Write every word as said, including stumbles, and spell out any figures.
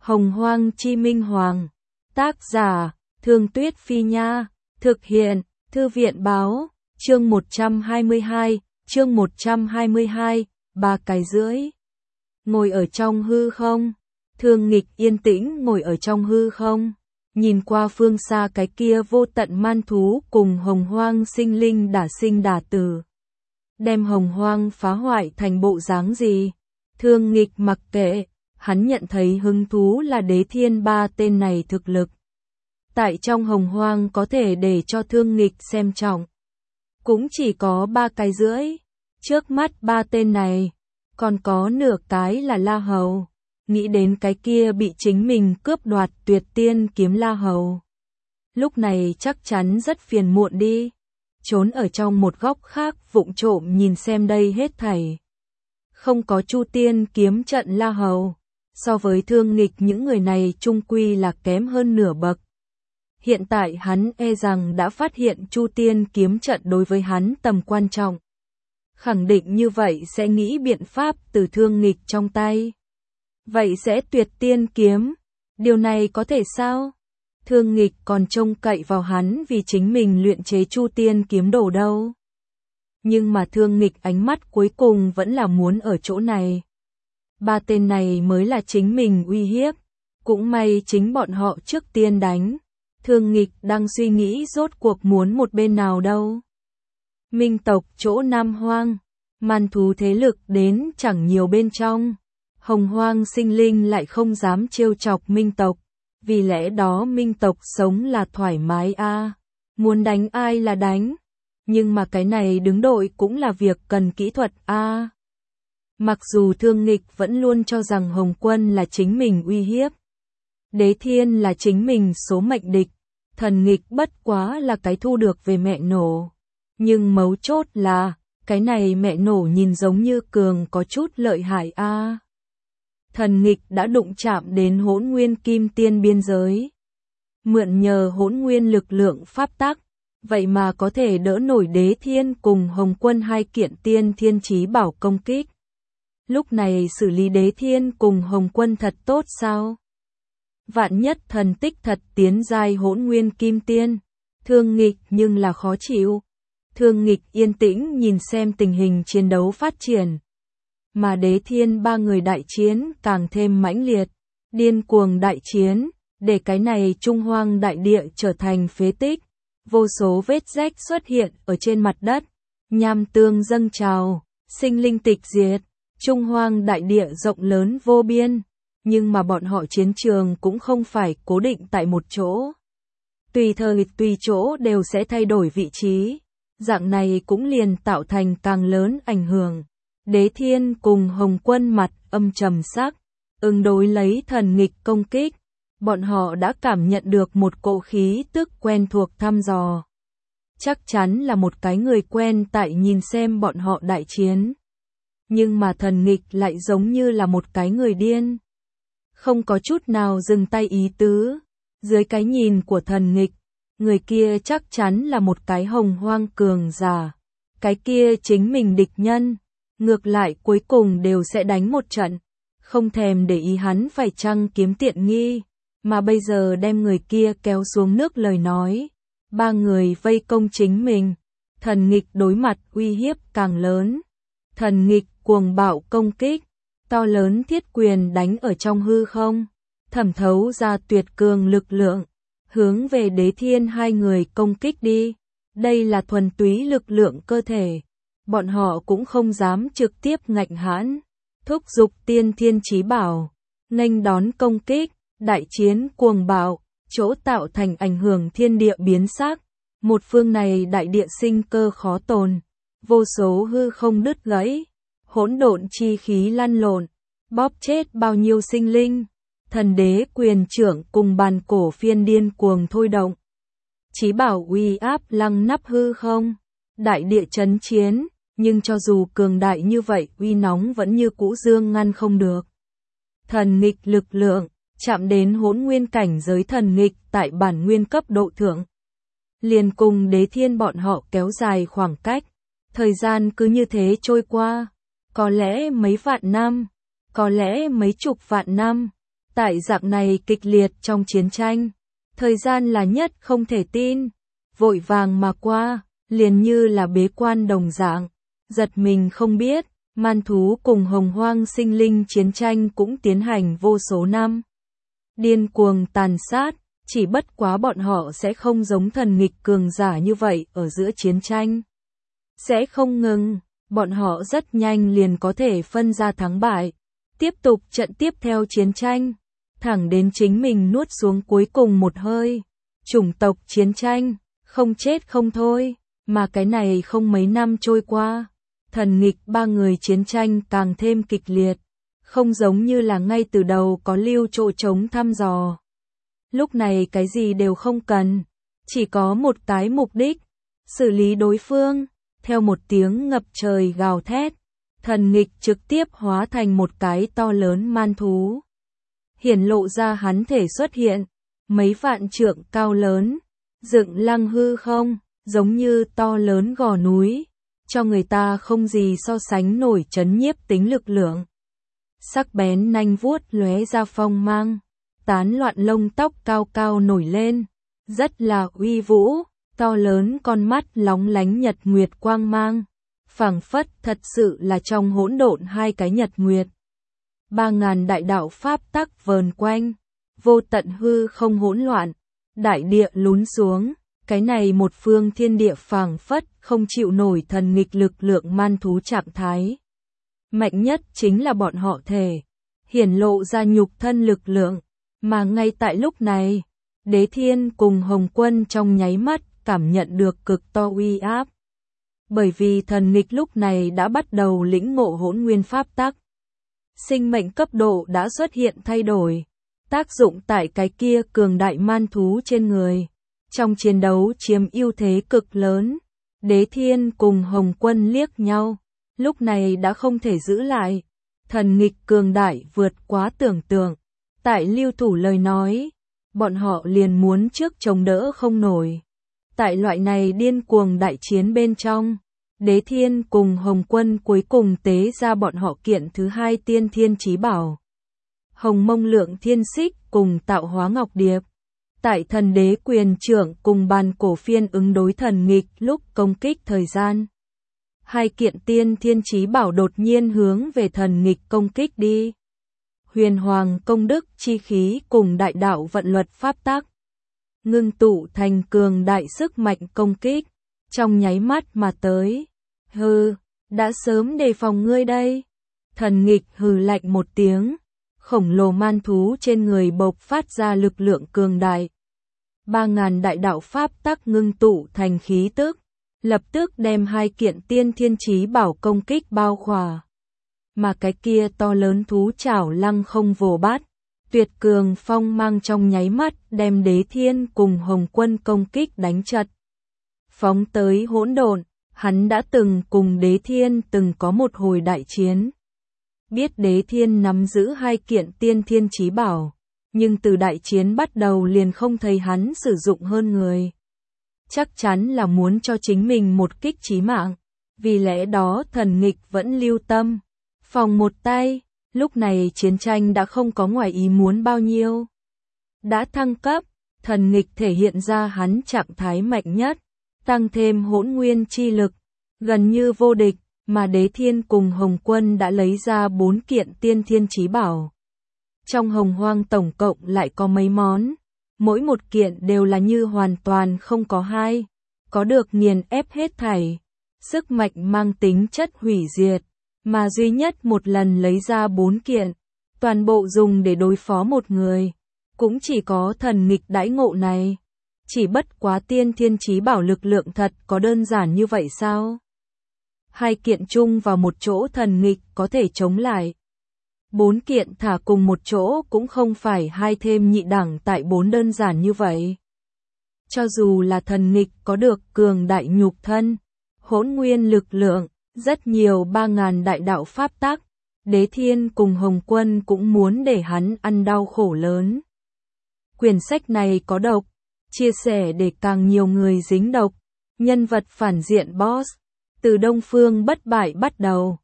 Hồng Hoang Chi Minh Hoàng. Tác giả, Thương Tuyết Phi Nha. Thực hiện, Thư viện Báo. Chương một trăm hai mươi hai, chương một trăm hai mươi hai, ba cái rưỡi. Ngồi ở trong hư không. Thương Nghịch yên tĩnh ngồi ở trong hư không. Nhìn qua phương xa cái kia vô tận man thú cùng hồng hoang sinh linh đả sinh đả tử. Đem hồng hoang phá hoại thành bộ dáng gì? Thương Nghịch mặc kệ, hắn nhận thấy hứng thú là Đế Thiên ba tên này thực lực. Tại trong hồng hoang có thể để cho Thương Nghịch xem trọng. Cũng chỉ có ba cái rưỡi. Trước mắt ba tên này, còn có nửa cái là La Hầu. Nghĩ đến cái kia bị chính mình cướp đoạt tuyệt tiên kiếm La Hầu. Lúc này chắc chắn rất phiền muộn đi. Trốn ở trong một góc khác vụng trộm nhìn xem đây hết thảy. Không có Chu Tiên kiếm trận La Hầu. So với Thương Nghịch những người này chung quy là kém hơn nửa bậc. Hiện tại hắn e rằng đã phát hiện Chu Tiên kiếm trận đối với hắn tầm quan trọng. Khẳng định như vậy sẽ nghĩ biện pháp từ Thương Nghịch trong tay. Vậy sẽ tuyệt tiên kiếm. Điều này có thể sao? Thương Nghịch còn trông cậy vào hắn vì chính mình luyện chế Chu Tiên kiếm đồ đâu. Nhưng mà Thương Nghịch ánh mắt cuối cùng vẫn là muốn ở chỗ này. Ba tên này mới là chính mình uy hiếp. Cũng may chính bọn họ trước tiên đánh. Thương Nghịch đang suy nghĩ rốt cuộc muốn một bên nào đâu. Minh tộc chỗ Nam Hoang. Man thú thế lực đến chẳng nhiều bên trong. Hồng hoang sinh linh lại không dám trêu chọc Minh tộc. Vì lẽ đó Minh tộc sống là thoải mái a à. Muốn đánh ai là đánh. Nhưng mà cái này đứng đội cũng là việc cần kỹ thuật a à. Mặc dù Thương Nghịch vẫn luôn cho rằng Hồng Quân là chính mình uy hiếp. Đế Thiên là chính mình số mệnh địch. Thần Nghịch bất quá là cái thu được về mẹ nổ. Nhưng mấu chốt là, cái này mẹ nổ nhìn giống như cường có chút lợi hại a à. Thần Nghịch đã đụng chạm đến Hỗn Nguyên Kim Tiên biên giới. Mượn nhờ Hỗn Nguyên lực lượng pháp tắc, vậy mà có thể đỡ nổi Đế Thiên cùng Hồng Quân hai kiện tiên thiên chí bảo công kích. Lúc này xử lý Đế Thiên cùng Hồng Quân thật tốt sao? Vạn nhất thần tích thật tiến giai Hỗn Nguyên Kim Tiên, Thương Nghịch nhưng là khó chịu. Thương Nghịch yên tĩnh nhìn xem tình hình chiến đấu phát triển. Mà Đế Thiên ba người đại chiến càng thêm mãnh liệt, điên cuồng đại chiến, để cái này Trung Hoang đại địa trở thành phế tích. Vô số vết rách xuất hiện ở trên mặt đất, nham tương dâng trào, sinh linh tịch diệt, Trung Hoang đại địa rộng lớn vô biên. Nhưng mà bọn họ chiến trường cũng không phải cố định tại một chỗ. Tùy thời tùy chỗ đều sẽ thay đổi vị trí. Dạng này cũng liền tạo thành càng lớn ảnh hưởng. Đế Thiên cùng Hồng Quân mặt âm trầm sắc, ứng đối lấy Thần Nghịch công kích. Bọn họ đã cảm nhận được một cỗ khí tức quen thuộc thăm dò. Chắc chắn là một cái người quen tại nhìn xem bọn họ đại chiến. Nhưng mà Thần Nghịch lại giống như là một cái người điên. Không có chút nào dừng tay ý tứ. Dưới cái nhìn của Thần Nghịch, người kia chắc chắn là một cái hồng hoang cường giả. Cái kia chính mình địch nhân. Ngược lại cuối cùng đều sẽ đánh một trận. Không thèm để ý hắn phải chăng kiếm tiện nghi. Mà bây giờ đem người kia kéo xuống nước lời nói. Ba người vây công chính mình. Thần Nghịch đối mặt uy hiếp càng lớn. Thần Nghịch cuồng bạo công kích. To lớn thiết quyền đánh ở trong hư không. Thẩm thấu ra tuyệt cường lực lượng. Hướng về Đế Thiên hai người công kích đi. Đây là thuần túy lực lượng cơ thể. Bọn họ cũng không dám trực tiếp ngạnh hãn. Thúc giục tiên thiên chí bảo. Nghênh đón công kích. Đại chiến cuồng bạo. Chỗ tạo thành ảnh hưởng thiên địa biến sắc. Một phương này đại địa sinh cơ khó tồn. Vô số hư không đứt gãy. Hỗn độn chi khí lăn lộn. Bóp chết bao nhiêu sinh linh. Thần đế quyền trưởng cùng bàn cổ phiên điên cuồng thôi động. Chí bảo uy áp lăng nắp hư không. Đại địa chấn chiến. Nhưng cho dù cường đại như vậy uy nóng vẫn như cũ dương ngăn không được. Thần Nghịch lực lượng. Chạm đến hỗn nguyên cảnh giới Thần Nghịch tại bản nguyên cấp độ thượng. Liền cùng Đế Thiên bọn họ kéo dài khoảng cách. Thời gian cứ như thế trôi qua. Có lẽ mấy vạn năm. Có lẽ mấy chục vạn năm. Tại dạng này kịch liệt trong chiến tranh, thời gian là nhất không thể tin, vội vàng mà qua, liền như là bế quan đồng dạng, giật mình không biết, man thú cùng hồng hoang sinh linh chiến tranh cũng tiến hành vô số năm. Điên cuồng tàn sát, chỉ bất quá bọn họ sẽ không giống thần nghịch cường giả như vậy ở giữa chiến tranh. Sẽ không ngừng, bọn họ rất nhanh liền có thể phân ra thắng bại, tiếp tục trận tiếp theo chiến tranh, thẳng đến chính mình nuốt xuống cuối cùng một hơi. Chủng tộc chiến tranh, không chết không thôi, mà cái này không mấy năm trôi qua, thần nghịch ba người chiến tranh càng thêm kịch liệt, không giống như là ngay từ đầu có lưu chỗ trống thăm dò. Lúc này cái gì đều không cần, chỉ có một cái mục đích, xử lý đối phương. Theo một tiếng ngập trời gào thét, thần nghịch trực tiếp hóa thành một cái to lớn man thú. Hiển lộ ra hắn thể xuất hiện, mấy vạn trượng cao lớn, dựng lăng hư không, giống như to lớn gò núi, cho người ta không gì so sánh nổi chấn nhiếp tính lực lượng. Sắc bén nanh vuốt lóe ra phong mang, tán loạn lông tóc cao cao nổi lên, rất là uy vũ. To lớn con mắt lóng lánh nhật nguyệt quang mang, phảng phất thật sự là trong hỗn độn hai cái nhật nguyệt. Ba ngàn đại đạo pháp tắc vờn quanh, vô tận hư không hỗn loạn, đại địa lún xuống, cái này một phương thiên địa phảng phất không chịu nổi thần nghịch lực lượng man thú trạng thái. Mạnh nhất chính là bọn họ thể, hiển lộ ra nhục thân lực lượng, mà ngay tại lúc này, Đế Thiên cùng Hồng Quân trong nháy mắt cảm nhận được cực to uy áp. Bởi vì thần nghịch lúc này đã bắt đầu lĩnh ngộ hỗn nguyên pháp tắc. Sinh mệnh cấp độ đã xuất hiện thay đổi, tác dụng tại cái kia cường đại man thú trên người. Trong chiến đấu chiếm ưu thế cực lớn, Đế Thiên cùng Hồng Quân liếc nhau, lúc này đã không thể giữ lại. Thần nghịch cường đại vượt quá tưởng tượng, tại lưu thủ lời nói, bọn họ liền muốn trước chống đỡ không nổi. Tại loại này điên cuồng đại chiến bên trong, Đế Thiên cùng Hồng Quân cuối cùng tế ra bọn họ kiện thứ hai tiên thiên chí bảo. Hồng Mông Lượng Thiên Xích cùng Tạo Hóa Ngọc Điệp. Tại thần đế quyền trưởng cùng bàn cổ phiên ứng đối thần nghịch lúc công kích thời gian. Hai kiện tiên thiên chí bảo đột nhiên hướng về thần nghịch công kích đi. Huyền Hoàng công đức chi khí cùng đại đạo vận luật pháp tắc. Ngưng tụ thành cường đại sức mạnh công kích, trong nháy mắt mà tới. Hừ, đã sớm đề phòng ngươi đây. Thần nghịch hừ lạnh một tiếng, khổng lồ man thú trên người bộc phát ra lực lượng cường đại. Ba ngàn đại đạo pháp tắc ngưng tụ thành khí tức, lập tức đem hai kiện tiên thiên chí bảo công kích bao khỏa. Mà cái kia to lớn thú chảo lăng không vồ bát. Tuyệt cường phong mang trong nháy mắt đem Đế Thiên cùng Hồng Quân công kích đánh chật. Phóng tới hỗn độn, hắn đã từng cùng Đế Thiên từng có một hồi đại chiến. Biết Đế Thiên nắm giữ hai kiện tiên thiên chí bảo, nhưng từ đại chiến bắt đầu liền không thấy hắn sử dụng hơn người. Chắc chắn là muốn cho chính mình một kích chí mạng, vì lẽ đó thần nghịch vẫn lưu tâm, phòng một tay. Lúc này chiến tranh đã không có ngoài ý muốn bao nhiêu. Đã thăng cấp, thần nghịch thể hiện ra hắn trạng thái mạnh nhất, tăng thêm hỗn nguyên chi lực, gần như vô địch, mà Đế Thiên cùng Hồng Quân đã lấy ra bốn kiện tiên thiên chí bảo. Trong hồng hoang tổng cộng lại có mấy món, mỗi một kiện đều là như hoàn toàn không có hai, có được nghiền ép hết thảy, sức mạnh mang tính chất hủy diệt. Mà duy nhất một lần lấy ra bốn kiện, toàn bộ dùng để đối phó một người, cũng chỉ có thần nghịch đãi ngộ này. Chỉ bất quá tiên thiên chí bảo lực lượng thật có đơn giản như vậy sao? Hai kiện chung vào một chỗ thần nghịch có thể chống lại. Bốn kiện thả cùng một chỗ cũng không phải hai thêm nhị đẳng tại bốn đơn giản như vậy. Cho dù là thần nghịch có được cường đại nhục thân, hỗn nguyên lực lượng, rất nhiều ba ngàn đại đạo pháp tắc, Đế Thiên cùng Hồng Quân cũng muốn để hắn ăn đau khổ lớn. Quyển sách này có độc, chia sẻ để càng nhiều người dính độc. Nhân vật phản diện boss, từ Đông Phương bất bại bắt đầu,